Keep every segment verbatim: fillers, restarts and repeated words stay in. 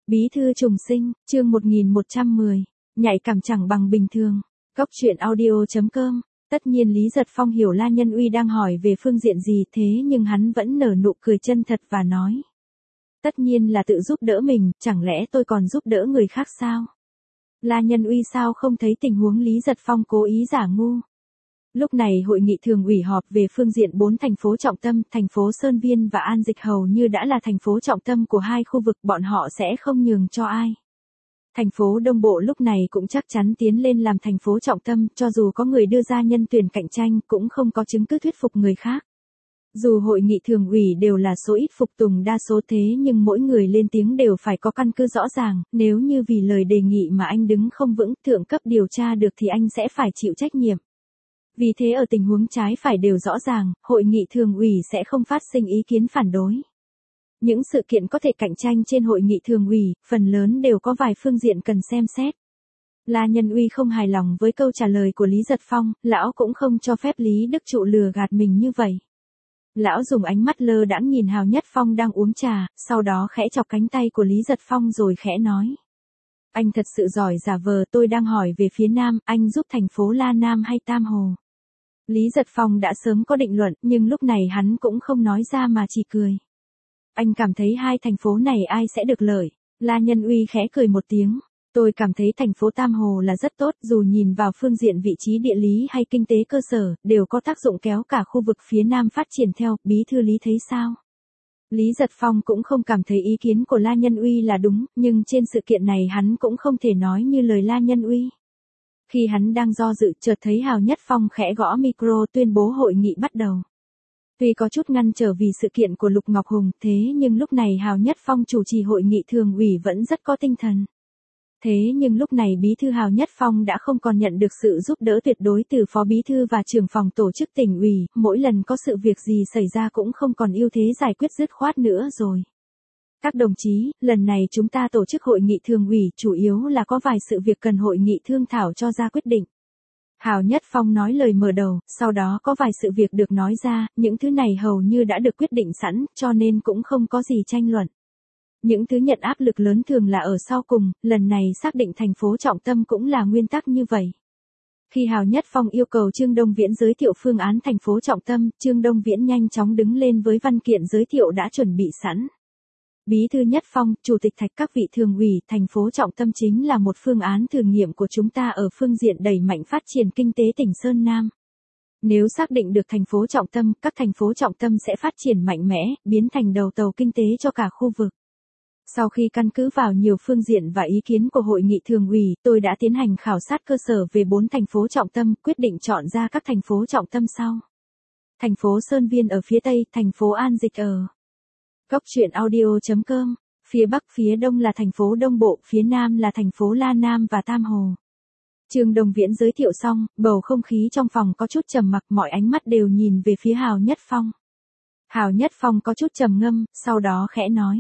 Bí thư trùng sinh, chương một nghìn một trăm mười, nhạy cảm chẳng bằng bình thường. Góc truyện audio chấm com. Tất nhiên Lý Giật Phong hiểu La Nhân Uy đang hỏi về phương diện gì, thế nhưng hắn vẫn nở nụ cười chân thật và nói. Tất nhiên là tự giúp đỡ mình, chẳng lẽ tôi còn giúp đỡ người khác sao? La Nhân Uy sao không thấy tình huống Lý Giật Phong cố ý giả ngu? Lúc này hội nghị thường ủy họp về phương diện bốn thành phố trọng tâm, thành phố Sơn Viên và An Dịch hầu như đã là thành phố trọng tâm của hai khu vực, bọn họ sẽ không nhường cho ai. Thành phố Đông Bộ lúc này cũng chắc chắn tiến lên làm thành phố trọng tâm, cho dù có người đưa ra nhân tuyển cạnh tranh cũng không có chứng cứ thuyết phục người khác. Dù hội nghị thường ủy đều là số ít phục tùng đa số thế nhưng mỗi người lên tiếng đều phải có căn cứ rõ ràng, nếu như vì lời đề nghị mà anh đứng không vững, thượng cấp điều tra được thì anh sẽ phải chịu trách nhiệm. Vì thế ở tình huống trái phải đều rõ ràng, hội nghị thường ủy sẽ không phát sinh ý kiến phản đối. Những sự kiện có thể cạnh tranh trên hội nghị thường ủy, phần lớn đều có vài phương diện cần xem xét. La Nhân Uy không hài lòng với câu trả lời của Lý Giật Phong, lão cũng không cho phép Lý Đức Trụ lừa gạt mình như vậy. Lão dùng ánh mắt lơ đãng nhìn Hào Nhất Phong đang uống trà, sau đó khẽ chọc cánh tay của Lý Giật Phong rồi khẽ nói. Anh thật sự giỏi giả vờ, tôi đang hỏi về phía Nam, anh giúp thành phố La Nam hay Tam Hồ? Lý Giật Phong đã sớm có định luận, nhưng lúc này hắn cũng không nói ra mà chỉ cười. Anh cảm thấy hai thành phố này ai sẽ được lợi? La Nhân Uy khẽ cười một tiếng. Tôi cảm thấy thành phố Tam Hồ là rất tốt, dù nhìn vào phương diện vị trí địa lý hay kinh tế cơ sở, đều có tác dụng kéo cả khu vực phía Nam phát triển theo. Bí thư Lý thấy sao? Lý Giật Phong cũng không cảm thấy ý kiến của La Nhân Uy là đúng, nhưng trên sự kiện này hắn cũng không thể nói như lời La Nhân Uy. Khi hắn đang do dự, chợt thấy Hào Nhất Phong khẽ gõ micro tuyên bố hội nghị bắt đầu. Tuy có chút ngăn trở vì sự kiện của Lục Ngọc Hùng, thế nhưng lúc này Hào Nhất Phong chủ trì hội nghị thường ủy vẫn rất có tinh thần. Thế nhưng lúc này Bí thư Hào Nhất Phong đã không còn nhận được sự giúp đỡ tuyệt đối từ Phó Bí thư và trưởng phòng tổ chức tỉnh ủy, mỗi lần có sự việc gì xảy ra cũng không còn ưu thế giải quyết dứt khoát nữa rồi. Các đồng chí, lần này chúng ta tổ chức hội nghị thường ủy chủ yếu là có vài sự việc cần hội nghị thương thảo cho ra quyết định. Hào Nhất Phong nói lời mở đầu, sau đó có vài sự việc được nói ra, những thứ này hầu như đã được quyết định sẵn, cho nên cũng không có gì tranh luận. Những thứ nhận áp lực lớn thường là ở sau cùng, lần này xác định thành phố trọng tâm cũng là nguyên tắc như vậy. Khi Hào Nhất Phong yêu cầu Trương Đông Viễn giới thiệu phương án thành phố trọng tâm, Trương Đông Viễn nhanh chóng đứng lên với văn kiện giới thiệu đã chuẩn bị sẵn. Bí thư Nhất Phong, Chủ tịch Thạch các vị thường ủy, thành phố trọng tâm chính là một phương án thử nghiệm của chúng ta ở phương diện đẩy mạnh phát triển kinh tế tỉnh Sơn Nam. Nếu xác định được thành phố trọng tâm, các thành phố trọng tâm sẽ phát triển mạnh mẽ, biến thành đầu tàu kinh tế cho cả khu vực. Sau khi căn cứ vào nhiều phương diện và ý kiến của hội nghị thường ủy, tôi đã tiến hành khảo sát cơ sở về bốn thành phố trọng tâm, quyết định chọn ra các thành phố trọng tâm sau. Thành phố Sơn Viên ở phía Tây, thành phố An Dịch ở Góc truyện audio chấm com, phía Bắc phía Đông là thành phố Đông Bộ, phía Nam là thành phố La Nam và Tam Hồ. Trương Đông Viễn giới thiệu xong, bầu không khí trong phòng có chút trầm mặc, mọi ánh mắt đều nhìn về phía Hào Nhất Phong. Hào Nhất Phong có chút trầm ngâm, sau đó khẽ nói.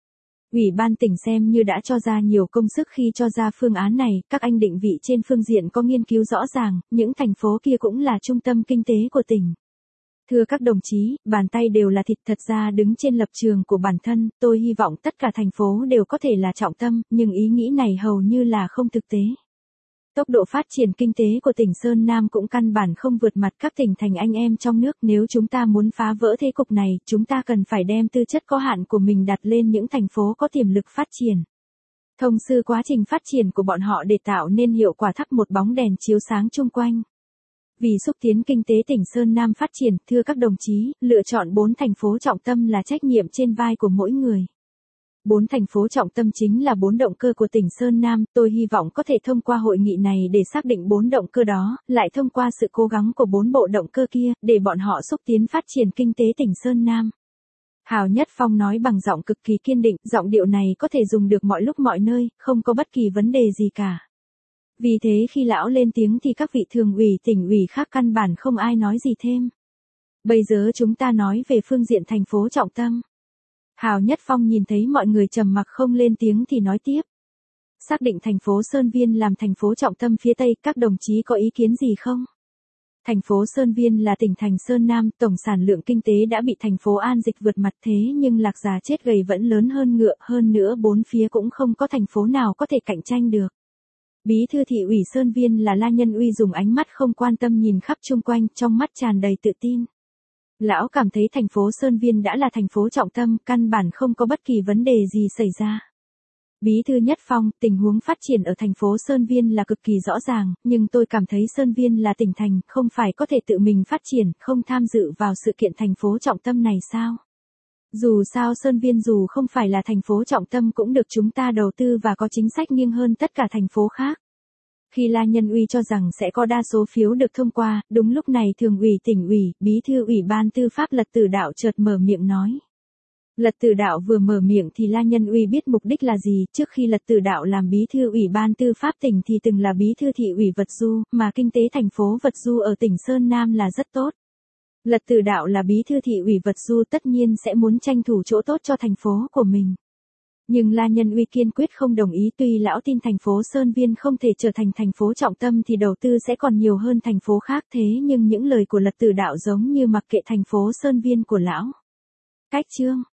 Ủy ban tỉnh xem như đã cho ra nhiều công sức khi cho ra phương án này, các anh định vị trên phương diện có nghiên cứu rõ ràng, những thành phố kia cũng là trung tâm kinh tế của tỉnh. Thưa các đồng chí, bàn tay đều là thịt, thật ra đứng trên lập trường của bản thân, tôi hy vọng tất cả thành phố đều có thể là trọng tâm, nhưng ý nghĩ này hầu như là không thực tế. Tốc độ phát triển kinh tế của tỉnh Sơn Nam cũng căn bản không vượt mặt các tỉnh thành anh em trong nước, nếu chúng ta muốn phá vỡ thế cục này, chúng ta cần phải đem tư chất có hạn của mình đặt lên những thành phố có tiềm lực phát triển. Thông sư quá trình phát triển của bọn họ để tạo nên hiệu quả thắp một bóng đèn chiếu sáng chung quanh. Vì xúc tiến kinh tế tỉnh Sơn Nam phát triển, thưa các đồng chí, lựa chọn bốn thành phố trọng tâm là trách nhiệm trên vai của mỗi người. Bốn thành phố trọng tâm chính là bốn động cơ của tỉnh Sơn Nam, tôi hy vọng có thể thông qua hội nghị này để xác định bốn động cơ đó, lại thông qua sự cố gắng của bốn bộ động cơ kia, để bọn họ xúc tiến phát triển kinh tế tỉnh Sơn Nam. Hào Nhất Phong nói bằng giọng cực kỳ kiên định, giọng điệu này có thể dùng được mọi lúc mọi nơi, không có bất kỳ vấn đề gì cả. Vì thế khi lão lên tiếng thì các vị thường ủy tỉnh ủy khác căn bản không ai nói gì thêm. Bây giờ chúng ta nói về phương diện thành phố trọng tâm. Hào Nhất Phong nhìn thấy mọi người trầm mặc không lên tiếng thì nói tiếp. Xác định thành phố Sơn Viên làm thành phố trọng tâm phía Tây, các đồng chí có ý kiến gì không? Thành phố Sơn Viên là tỉnh thành Sơn Nam, tổng sản lượng kinh tế đã bị thành phố An Dịch vượt mặt thế nhưng lạc già chết gầy vẫn lớn hơn ngựa, hơn nữa bốn phía cũng không có thành phố nào có thể cạnh tranh được. Bí thư thị ủy Sơn Viên là La Nhân Uy dùng ánh mắt không quan tâm nhìn khắp chung quanh, trong mắt tràn đầy tự tin. Lão cảm thấy thành phố Sơn Viên đã là thành phố trọng tâm, căn bản không có bất kỳ vấn đề gì xảy ra. Bí thư Nhất Phong, tình huống phát triển ở thành phố Sơn Viên là cực kỳ rõ ràng, nhưng tôi cảm thấy Sơn Viên là tỉnh thành, không phải có thể tự mình phát triển, không tham dự vào sự kiện thành phố trọng tâm này sao? Dù sao Sơn Viên dù không phải là thành phố trọng tâm cũng được chúng ta đầu tư và có chính sách nghiêng hơn tất cả thành phố khác. Khi La Nhân Uy cho rằng sẽ có đa số phiếu được thông qua, đúng lúc này Thường ủy tỉnh ủy, Bí thư Ủy ban Tư pháp Lật Tử Đạo chợt mở miệng nói. Lật Tử Đạo vừa mở miệng thì La Nhân Uy biết mục đích là gì, trước khi Lật Tử Đạo làm Bí thư Ủy ban Tư pháp tỉnh thì từng là Bí thư thị ủy Vật Du, mà kinh tế thành phố Vật Du ở tỉnh Sơn Nam là rất tốt. Lật Tử Đạo là Bí thư thị ủy Vật Du tất nhiên sẽ muốn tranh thủ chỗ tốt cho thành phố của mình. Nhưng La Nhân Uy kiên quyết không đồng ý, tuy lão tin thành phố Sơn Viên không thể trở thành thành phố trọng tâm thì đầu tư sẽ còn nhiều hơn thành phố khác, thế nhưng những lời của Lật Tử Đạo giống như mặc kệ thành phố Sơn Viên của lão. Cách chương